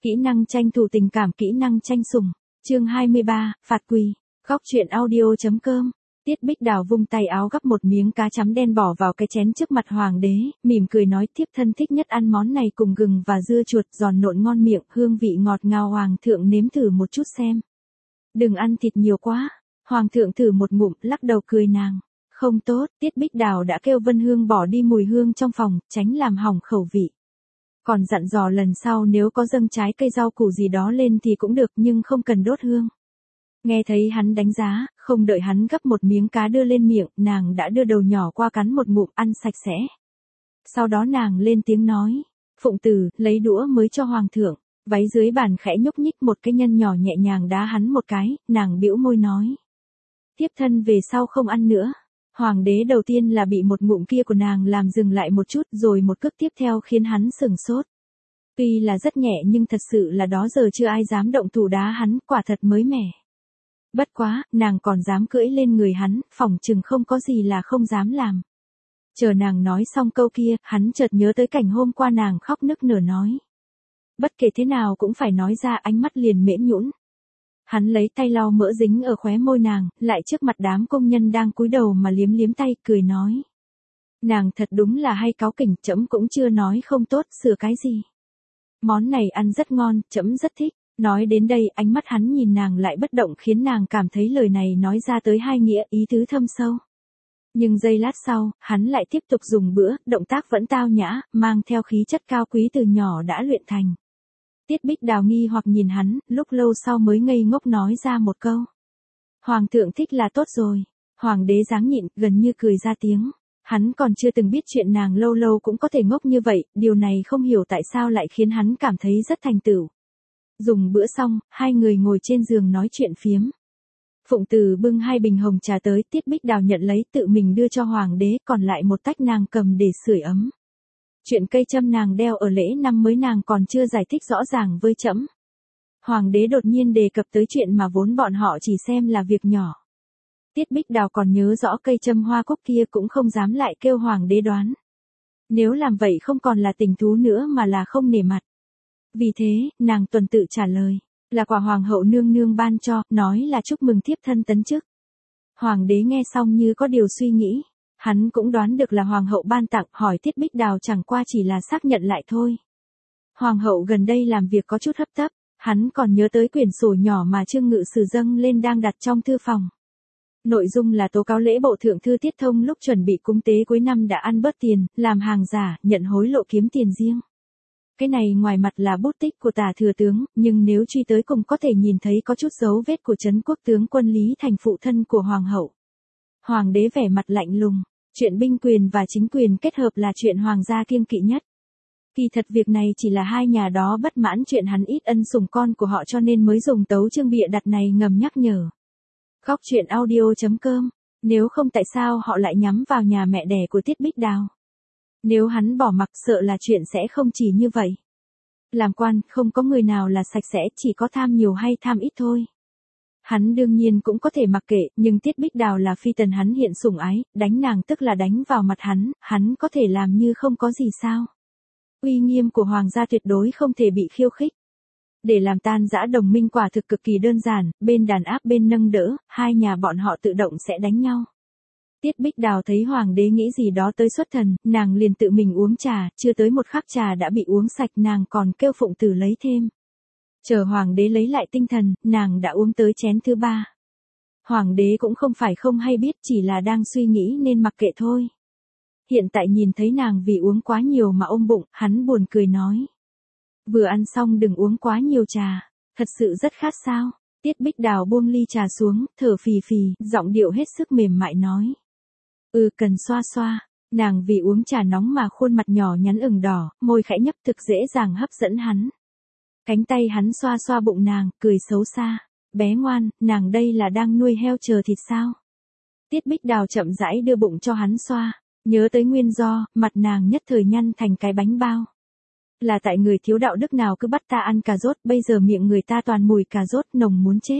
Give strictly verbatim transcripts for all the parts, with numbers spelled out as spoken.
Kỹ năng tranh thủ tình cảm, kỹ năng tranh sủng. Chương hai mươi ba, phạt quỳ. Góc truyện audio chấm com. Tiết Bích Đào vung tay áo gắp một miếng cá chấm đen bỏ vào cái chén trước mặt hoàng đế, mỉm cười nói thiếp thân thích nhất ăn món này cùng gừng và dưa chuột, giòn nộn ngon miệng, hương vị ngọt ngào, hoàng thượng nếm thử một chút xem. Đừng ăn thịt nhiều quá. Hoàng thượng thử một ngụm, lắc đầu cười nàng. Không tốt, Tiết Bích Đào đã kêu Vân Hương bỏ đi mùi hương trong phòng, tránh làm hỏng khẩu vị. Còn dặn dò lần sau nếu có dâng trái cây rau củ gì đó lên thì cũng được nhưng không cần đốt hương. Nghe thấy hắn đánh giá, không đợi hắn gấp một miếng cá đưa lên miệng, nàng đã đưa đầu nhỏ qua cắn một ngụm ăn sạch sẽ. Sau đó nàng lên tiếng nói, Phụng Tử, lấy đũa mới cho hoàng thượng. Váy dưới bàn khẽ nhúc nhích, một cái nhân nhỏ nhẹ nhàng đá hắn một cái, nàng bĩu môi nói. Tiếp thân về sau không ăn nữa. Hoàng đế đầu tiên là bị một ngụm kia của nàng làm dừng lại một chút, rồi một cước tiếp theo khiến hắn sừng sốt. Tuy là rất nhẹ nhưng thật sự là đó giờ chưa ai dám động thủ đá hắn, quả thật mới mẻ. Bất quá, nàng còn dám cưỡi lên người hắn, phỏng chừng không có gì là không dám làm. Chờ nàng nói xong câu kia, hắn chợt nhớ tới cảnh hôm qua nàng khóc nức nở nói. Bất kể thế nào cũng phải nói ra, ánh mắt liền mễm nhũn. Hắn lấy tay lau mỡ dính ở khóe môi nàng, lại trước mặt đám công nhân đang cúi đầu mà liếm liếm tay, cười nói. Nàng thật đúng là hay cáu kỉnh, trẫm cũng chưa nói không tốt, sửa cái gì. Món này ăn rất ngon, trẫm rất thích. Nói đến đây, ánh mắt hắn nhìn nàng lại bất động khiến nàng cảm thấy lời này nói ra tới hai nghĩa, ý tứ thâm sâu. Nhưng giây lát sau, hắn lại tiếp tục dùng bữa, động tác vẫn tao nhã, mang theo khí chất cao quý từ nhỏ đã luyện thành. Tiết Bích Đào nghi hoặc nhìn hắn, lúc lâu sau mới ngây ngốc nói ra một câu. Hoàng thượng thích là tốt rồi. Hoàng đế dáng nhịn, gần như cười ra tiếng. Hắn còn chưa từng biết chuyện nàng lâu lâu cũng có thể ngốc như vậy, điều này không hiểu tại sao lại khiến hắn cảm thấy rất thành tựu. Dùng bữa xong, hai người ngồi trên giường nói chuyện phiếm. Phụng Tử bưng hai bình hồng trà tới, Tiết Bích Đào nhận lấy tự mình đưa cho hoàng đế, còn lại một tách nàng cầm để sưởi ấm. Chuyện cây châm nàng đeo ở lễ năm mới nàng còn chưa giải thích rõ ràng với trẫm. Hoàng đế đột nhiên đề cập tới chuyện mà vốn bọn họ chỉ xem là việc nhỏ. Tiết Bích Đào còn nhớ rõ cây châm hoa cúc kia cũng không dám lại kêu hoàng đế đoán. Nếu làm vậy không còn là tình thú nữa mà là không nể mặt. Vì thế, nàng tuần tự trả lời, là quà hoàng hậu nương nương ban cho, nói là chúc mừng thiếp thân tấn chức. Hoàng đế nghe xong như có điều suy nghĩ. Hắn cũng đoán được là hoàng hậu ban tặng, hỏi Tiết Bích Đào chẳng qua chỉ là xác nhận lại thôi. Hoàng hậu gần đây làm việc có chút hấp tấp, hắn còn nhớ tới quyển sổ nhỏ mà Trương Ngự Sử dâng lên đang đặt trong thư phòng. Nội dung là tố cáo lễ bộ thượng thư Tiết Thông lúc chuẩn bị cúng tế cuối năm đã ăn bớt tiền, làm hàng giả, nhận hối lộ kiếm tiền riêng. Cái này ngoài mặt là bút tích của tả thừa tướng, nhưng nếu truy tới cùng có thể nhìn thấy có chút dấu vết của Trấn Quốc tướng quân Lý Thành phụ thân của hoàng hậu. Hoàng đế vẻ mặt lạnh lùng. Chuyện binh quyền và chính quyền kết hợp là chuyện hoàng gia kiêng kỵ nhất. Kỳ thật việc này chỉ là hai nhà đó bất mãn chuyện hắn ít ân sủng con của họ cho nên mới dùng tấu chương bịa đặt này ngầm nhắc nhở. Góc truyện audio chấm com. Nếu không tại sao họ lại nhắm vào nhà mẹ đẻ của Tiết Bích Đào. Nếu hắn bỏ mặc sợ là chuyện sẽ không chỉ như vậy. Làm quan, không có người nào là sạch sẽ, chỉ có tham nhiều hay tham ít thôi. Hắn đương nhiên cũng có thể mặc kệ, nhưng Tiết Bích Đào là phi tần hắn hiện sủng ái, đánh nàng tức là đánh vào mặt hắn, hắn có thể làm như không có gì sao. Uy nghiêm của hoàng gia tuyệt đối không thể bị khiêu khích. Để làm tan rã đồng minh quả thực cực kỳ đơn giản, bên đàn áp bên nâng đỡ, hai nhà bọn họ tự động sẽ đánh nhau. Tiết Bích Đào thấy hoàng đế nghĩ gì đó tới xuất thần, nàng liền tự mình uống trà, chưa tới một khắc trà đã bị uống sạch, nàng còn kêu Phụng Tử lấy thêm. Chờ hoàng đế lấy lại tinh thần, nàng đã uống tới chén thứ ba. Hoàng đế cũng không phải không hay biết, chỉ là đang suy nghĩ nên mặc kệ thôi. Hiện tại nhìn thấy nàng vì uống quá nhiều mà ôm bụng, hắn buồn cười nói. Vừa ăn xong đừng uống quá nhiều trà, thật sự rất khát sao. Tiết Bích Đào buông ly trà xuống, thở phì phì, giọng điệu hết sức mềm mại nói. Ừ, cần xoa xoa. Nàng vì uống trà nóng mà khuôn mặt nhỏ nhắn ửng đỏ, môi khẽ nhấp thực dễ dàng hấp dẫn hắn. Cánh tay hắn xoa xoa bụng nàng, cười xấu xa. Bé ngoan, nàng đây là đang nuôi heo chờ thịt sao? Tiết Bích Đào chậm rãi đưa bụng cho hắn xoa. Nhớ tới nguyên do, mặt nàng nhất thời nhăn thành cái bánh bao. Là tại người thiếu đạo đức nào cứ bắt ta ăn cà rốt, bây giờ miệng người ta toàn mùi cà rốt, nồng muốn chết.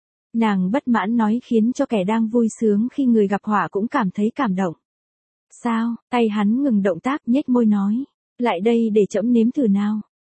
Nàng bất mãn nói khiến cho kẻ đang vui sướng khi người gặp họa cũng cảm thấy cảm động. Sao? Tay hắn ngừng động tác, nhếch môi nói. Lại đây để trẫm nếm thử nào.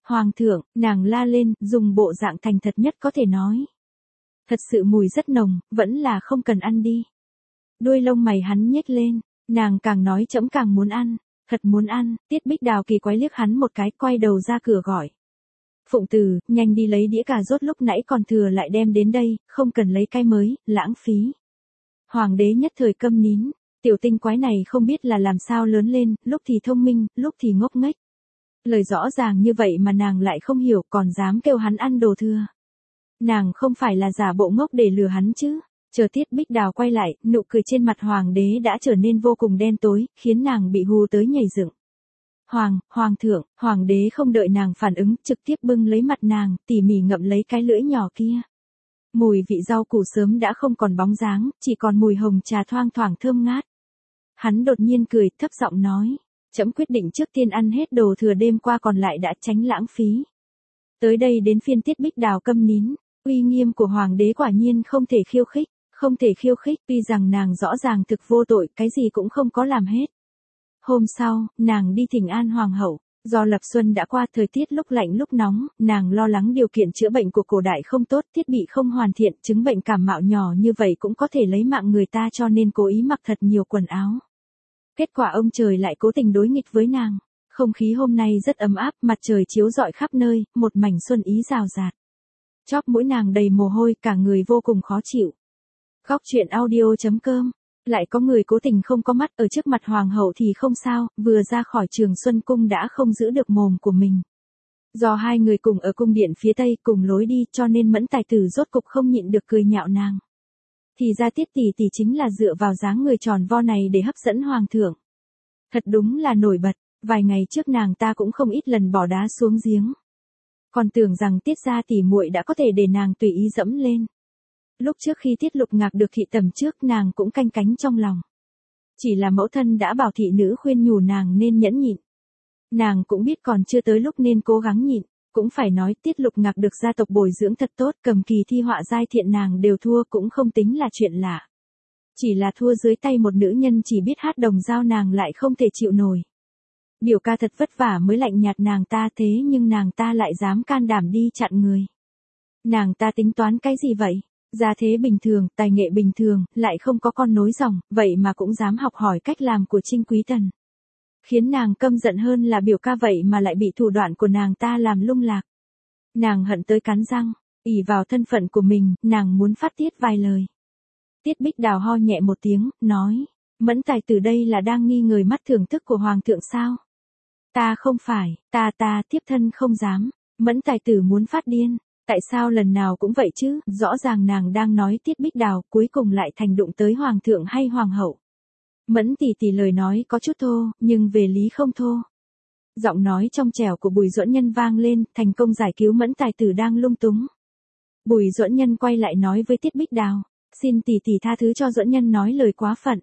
Hoàng thượng, nàng la lên, dùng bộ dạng thành thật nhất có thể nói. Thật sự mùi rất nồng, vẫn là không cần ăn đi. Đuôi lông mày hắn nhếch lên, nàng càng nói trẫm càng muốn ăn, thật muốn ăn. Tiết Bích Đào kỳ quái liếc hắn một cái, quay đầu ra cửa gọi. Phụng Từ, nhanh đi lấy đĩa cà rốt lúc nãy còn thừa lại đem đến đây, không cần lấy cái mới, lãng phí. Hoàng đế nhất thời câm nín, tiểu tinh quái này không biết là làm sao lớn lên, lúc thì thông minh, lúc thì ngốc nghếch. Lời rõ ràng như vậy mà nàng lại không hiểu, còn dám kêu hắn ăn đồ thừa. Nàng không phải là giả bộ ngốc để lừa hắn chứ. Chờ Tiết Bích Đào quay lại, nụ cười trên mặt hoàng đế đã trở nên vô cùng đen tối, khiến nàng bị hù tới nhảy dựng. Hoàng, hoàng thượng, hoàng đế không đợi nàng phản ứng, trực tiếp bưng lấy mặt nàng, tỉ mỉ ngậm lấy cái lưỡi nhỏ kia. Mùi vị rau củ sớm đã không còn bóng dáng, chỉ còn mùi hồng trà thoang thoảng thơm ngát. Hắn đột nhiên cười, thấp giọng nói, trẫm quyết định trước tiên ăn hết đồ thừa đêm qua còn lại đã tránh lãng phí. Tới đây đến phiên Tiết Bích Đào câm nín, uy nghiêm của hoàng đế quả nhiên không thể khiêu khích, không thể khiêu khích, tuy rằng nàng rõ ràng thực vô tội, cái gì cũng không có làm hết. Hôm sau, nàng đi thỉnh an hoàng hậu, do lập xuân đã qua, thời tiết lúc lạnh lúc nóng, nàng lo lắng điều kiện chữa bệnh của cổ đại không tốt, thiết bị không hoàn thiện, chứng bệnh cảm mạo nhỏ như vậy cũng có thể lấy mạng người ta, cho nên cố ý mặc thật nhiều quần áo. Kết quả ông trời lại cố tình đối nghịch với nàng. Không khí hôm nay rất ấm áp, mặt trời chiếu rọi khắp nơi, một mảnh xuân ý rào rạt. Chóp mũi nàng đầy mồ hôi, cả người vô cùng khó chịu. Góc truyện audio chấm com. Lại có người cố tình không có mắt, ở trước mặt hoàng hậu thì không sao, vừa ra khỏi Trường Xuân Cung đã không giữ được mồm của mình. Do hai người cùng ở cung điện phía tây cùng lối đi, cho nên Mẫn tài tử rốt cục không nhịn được cười nhạo nàng. Thì ra Tiết tỷ tỷ chính là dựa vào dáng người tròn vo này để hấp dẫn hoàng thượng. Thật đúng là nổi bật, vài ngày trước nàng ta cũng không ít lần bỏ đá xuống giếng. Còn tưởng rằng Tiết gia tỷ muội đã có thể để nàng tùy ý dẫm lên. Lúc trước khi Tiết Lục Ngạc được thị tầm trước, nàng cũng canh cánh trong lòng. Chỉ là mẫu thân đã bảo thị nữ khuyên nhủ nàng nên nhẫn nhịn. Nàng cũng biết còn chưa tới lúc nên cố gắng nhịn, cũng phải nói Tiết Lục Ngạc được gia tộc bồi dưỡng thật tốt, cầm kỳ thi họa giai thiện nàng đều thua cũng không tính là chuyện lạ. Chỉ là thua dưới tay một nữ nhân chỉ biết hát đồng dao nàng lại không thể chịu nổi. Biểu ca thật vất vả mới lạnh nhạt nàng ta, thế nhưng nàng ta lại dám can đảm đi chặn người. Nàng ta tính toán cái gì vậy? Gia thế bình thường, tài nghệ bình thường, lại không có con nối dòng, vậy mà cũng dám học hỏi cách làm của Trinh Quý Tần. Khiến nàng căm giận hơn là biểu ca vậy mà lại bị thủ đoạn của nàng ta làm lung lạc. Nàng hận tới cắn răng, ỷ vào thân phận của mình, nàng muốn phát tiết vài lời. Tiết Bích Đào ho nhẹ một tiếng, nói, Mẫn tài tử đây là đang nghi ngờ mắt thưởng thức của hoàng thượng sao? Ta không phải, ta ta, thiếp thân không dám. Mẫn tài tử muốn phát điên. Tại sao lần nào cũng vậy chứ, rõ ràng nàng đang nói Tiết Bích Đào, cuối cùng lại thành đụng tới hoàng thượng hay hoàng hậu. Mẫn tỷ tỷ lời nói có chút thô, nhưng về lý không thô. Giọng nói trong trẻo của Bùi Duẫn Nhân vang lên, thành công giải cứu Mẫn tài tử đang lung túng. Bùi Duẫn Nhân quay lại nói với Tiết Bích Đào, xin tỷ tỷ tha thứ cho Duẫn Nhân nói lời quá phận.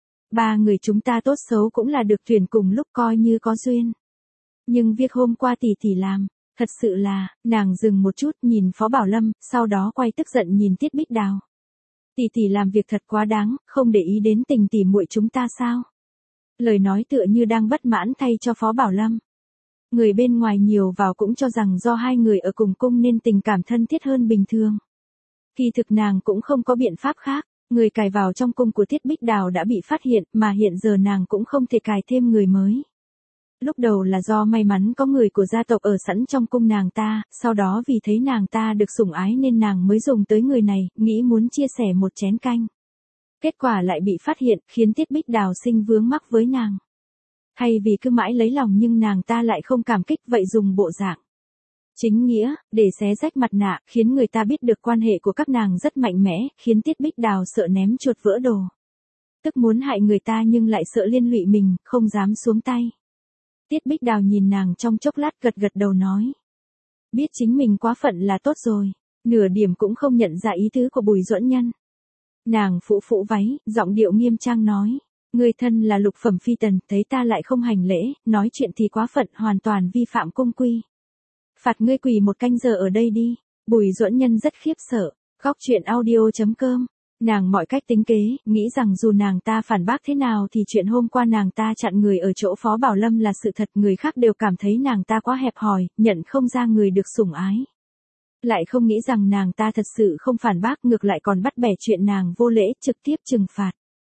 Ba người chúng ta tốt xấu cũng là được tuyển cùng lúc, coi như có duyên. Nhưng việc hôm qua tỷ tỷ làm, thật sự là, nàng dừng một chút nhìn Phó Bảo Lâm, sau đó quay tức giận nhìn Tiết Bích Đào. Tỷ tỷ làm việc thật quá đáng, không để ý đến tình tỷ muội chúng ta sao? Lời nói tựa như đang bất mãn thay cho Phó Bảo Lâm. Người bên ngoài nhiều vào cũng cho rằng do hai người ở cùng cung nên tình cảm thân thiết hơn bình thường. Kỳ thực nàng cũng không có biện pháp khác, người cài vào trong cung của Tiết Bích Đào đã bị phát hiện, mà hiện giờ nàng cũng không thể cài thêm người mới. Lúc đầu là do may mắn có người của gia tộc ở sẵn trong cung nàng ta, sau đó vì thấy nàng ta được sủng ái nên nàng mới dùng tới người này, nghĩ muốn chia sẻ một chén canh. Kết quả lại bị phát hiện, khiến Tiết Bích Đào sinh vướng mắc với nàng. Thay vì cứ mãi lấy lòng nhưng nàng ta lại không cảm kích, vậy dùng bộ dạng chính nghĩa, để xé rách mặt nạ, khiến người ta biết được quan hệ của các nàng rất mạnh mẽ, khiến Tiết Bích Đào sợ ném chuột vỡ đồ. Tức muốn hại người ta nhưng lại sợ liên lụy mình, không dám xuống tay. Tiết Bích Đào nhìn nàng trong chốc lát, gật gật đầu nói. Biết chính mình quá phận là tốt rồi, nửa điểm cũng không nhận ra ý tứ của Bùi Duẫn Nhân. Nàng phũ phũ váy, giọng điệu nghiêm trang nói. Người thân là lục phẩm phi tần, thấy ta lại không hành lễ, nói chuyện thì quá phận, hoàn toàn vi phạm cung quy. Phạt ngươi quỳ một canh giờ ở đây đi. Bùi Duẫn Nhân rất khiếp sợ. Góc truyện audio chấm com Nàng mọi cách tính kế, nghĩ rằng dù nàng ta phản bác thế nào thì chuyện hôm qua nàng ta chặn người ở chỗ Phó Bảo Lâm là sự thật, người khác đều cảm thấy nàng ta quá hẹp hòi, nhận không ra người được sủng ái. Lại không nghĩ rằng nàng ta thật sự không phản bác, ngược lại còn bắt bẻ chuyện nàng vô lễ, trực tiếp trừng phạt.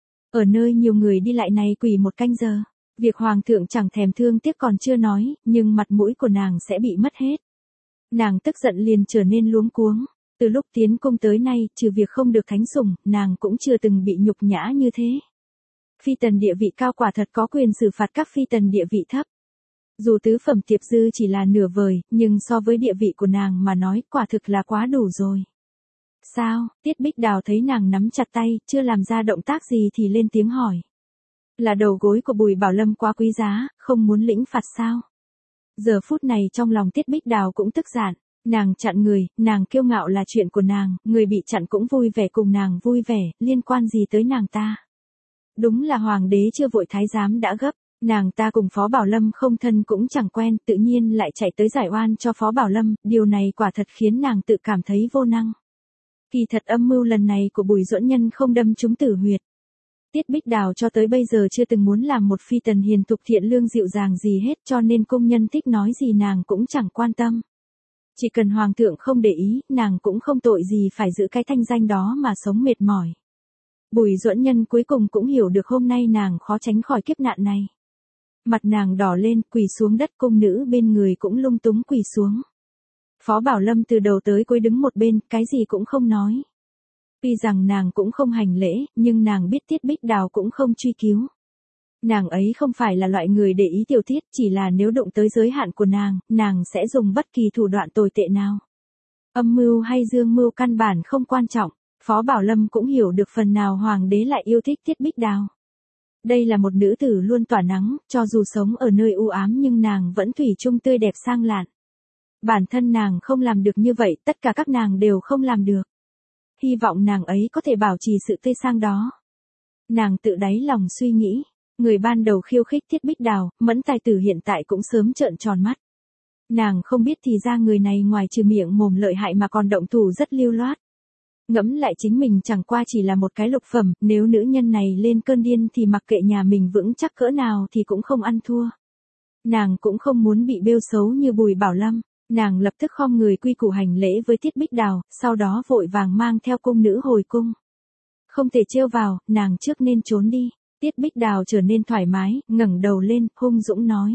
Ở nơi nhiều người đi lại này quỳ một canh giờ, việc hoàng thượng chẳng thèm thương tiếc còn chưa nói, nhưng mặt mũi của nàng sẽ bị mất hết. Nàng tức giận liền trở nên luống cuống. Từ lúc tiến cung tới nay, trừ việc không được thánh sủng, nàng cũng chưa từng bị nhục nhã như thế. Phi tần địa vị cao quả thật có quyền xử phạt các phi tần địa vị thấp. Dù tứ phẩm tiệp dư chỉ là nửa vời, nhưng so với địa vị của nàng mà nói, quả thực là quá đủ rồi. Sao? Tiết Bích Đào thấy nàng nắm chặt tay, chưa làm ra động tác gì thì lên tiếng hỏi. Là đầu gối của Bùi Bảo Lâm quá quý giá, không muốn lĩnh phạt sao? Giờ phút này trong lòng Tiết Bích Đào cũng tức giận. Nàng chặn người, nàng kiêu ngạo là chuyện của nàng, người bị chặn cũng vui vẻ cùng nàng vui vẻ, liên quan gì tới nàng ta. Đúng là hoàng đế chưa vội thái giám đã gấp, nàng ta cùng Phó Bảo Lâm không thân cũng chẳng quen, tự nhiên lại chạy tới giải oan cho Phó Bảo Lâm, điều này quả thật khiến nàng tự cảm thấy vô năng. Kỳ thật âm mưu lần này của Bùi Duẫn Nhân không đâm trúng tử huyệt. Tiết Bích Đào cho tới bây giờ chưa từng muốn làm một phi tần hiền thục thiện lương dịu dàng gì hết, cho nên cung nhân thích nói gì nàng cũng chẳng quan tâm. Chỉ cần hoàng thượng không để ý, nàng cũng không tội gì phải giữ cái thanh danh đó mà sống mệt mỏi. Bùi Duẫn Nhân cuối cùng cũng hiểu được hôm nay nàng khó tránh khỏi kiếp nạn này. Mặt nàng đỏ lên, quỳ xuống đất, cung nữ bên người cũng lung túng quỳ xuống. Phó Bảo Lâm từ đầu tới cuối đứng một bên, cái gì cũng không nói. Tuy rằng nàng cũng không hành lễ, nhưng nàng biết Tiết Bích Đào cũng không truy cứu. Nàng ấy không phải là loại người để ý tiểu tiết, chỉ là nếu đụng tới giới hạn của nàng, nàng sẽ dùng bất kỳ thủ đoạn tồi tệ nào. Âm mưu hay dương mưu căn bản không quan trọng, Phó Bảo Lâm cũng hiểu được phần nào hoàng đế lại yêu thích Tiết Bích Đào. Đây là một nữ tử luôn tỏa nắng, cho dù sống ở nơi u ám nhưng nàng vẫn thủy chung tươi đẹp sang lạn. Bản thân nàng không làm được như vậy, tất cả các nàng đều không làm được. Hy vọng nàng ấy có thể bảo trì sự tươi sang đó. Nàng tự đáy lòng suy nghĩ. Người ban đầu khiêu khích Tiết Bích Đào, Mẫn tài tử hiện tại cũng sớm trợn tròn mắt. Nàng không biết thì ra người này ngoài trừ miệng mồm lợi hại mà còn động thủ rất lưu loát. Ngẫm lại chính mình chẳng qua chỉ là một cái lục phẩm, nếu nữ nhân này lên cơn điên thì mặc kệ nhà mình vững chắc cỡ nào thì cũng không ăn thua. Nàng cũng không muốn bị bêu xấu như Bùi Bảo Lâm, nàng lập tức khom người quy củ hành lễ với Tiết Bích Đào, sau đó vội vàng mang theo cung nữ hồi cung. Không thể trêu vào, nàng trước nên trốn đi. Tiết Bích Đào trở nên thoải mái, ngẩng đầu lên, hung dũng nói.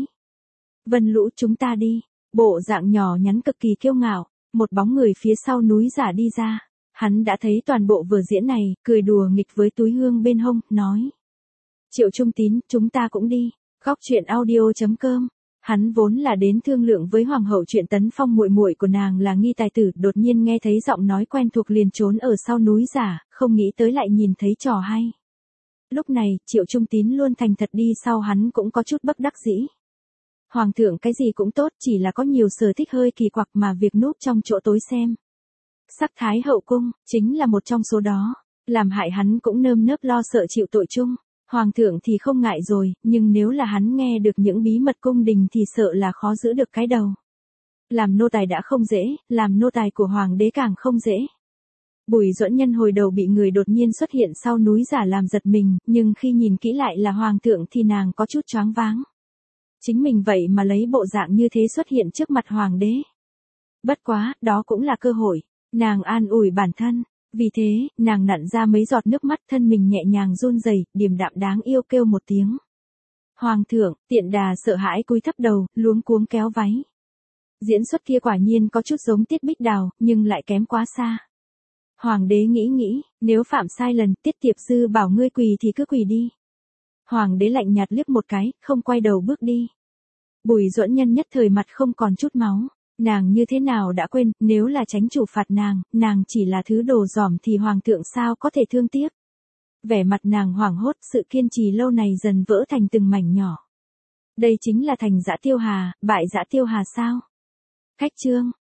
Vân Lũ chúng ta đi. Bộ dạng nhỏ nhắn cực kỳ kiêu ngạo, một bóng người phía sau núi giả đi ra. Hắn đã thấy toàn bộ vở diễn này, cười đùa nghịch với túi hương bên hông, nói. Triệu Trung Tín, chúng ta cũng đi. Góc truyện audio chấm com. Hắn vốn là đến thương lượng với hoàng hậu chuyện Tấn Phong muội muội của nàng là nghi tài tử, đột nhiên nghe thấy giọng nói quen thuộc liền trốn ở sau núi giả, không nghĩ tới lại nhìn thấy trò hay. Lúc này, Triệu Trung Tín luôn thành thật đi sau hắn cũng có chút bất đắc dĩ. Hoàng thượng cái gì cũng tốt, chỉ là có nhiều sở thích hơi kỳ quặc mà việc núp trong chỗ tối xem. Sắc Thái hậu cung, chính là một trong số đó, làm hại hắn cũng nơm nớp lo sợ chịu tội chung. Hoàng thượng thì không ngại rồi, nhưng nếu là hắn nghe được những bí mật cung đình thì sợ là khó giữ được cái đầu. Làm nô tài đã không dễ, làm nô tài của hoàng đế càng không dễ. Bùi Duẫn Nhân hồi đầu bị người đột nhiên xuất hiện sau núi giả làm giật mình, nhưng khi nhìn kỹ lại là hoàng thượng thì nàng có chút choáng váng. Chính mình vậy mà lấy bộ dạng như thế xuất hiện trước mặt hoàng đế. Bất quá, đó cũng là cơ hội, nàng an ủi bản thân. Vì thế, nàng nặn ra mấy giọt nước mắt, thân mình nhẹ nhàng run rẩy, điềm đạm đáng yêu kêu một tiếng. Hoàng thượng, Tiện Đà sợ hãi cúi thấp đầu, luống cuống kéo váy. Diễn xuất kia quả nhiên có chút giống Tiết Bích Đào, nhưng lại kém quá xa. Hoàng đế nghĩ nghĩ, nếu phạm sai lần, Tiết Tiệp Sư bảo ngươi quỳ thì cứ quỳ đi. Hoàng đế lạnh nhạt liếc một cái, không quay đầu bước đi. Bùi Duẫn Nhân nhất thời mặt không còn chút máu. Nàng như thế nào đã quên, nếu là chánh chủ phạt nàng, nàng chỉ là thứ đồ dỏm thì hoàng thượng sao có thể thương tiếc. Vẻ mặt nàng hoảng hốt, sự kiên trì lâu này dần vỡ thành từng mảnh nhỏ. Đây chính là thành Dã Tiêu Hà, bại Dã Tiêu Hà sao? Khách chương,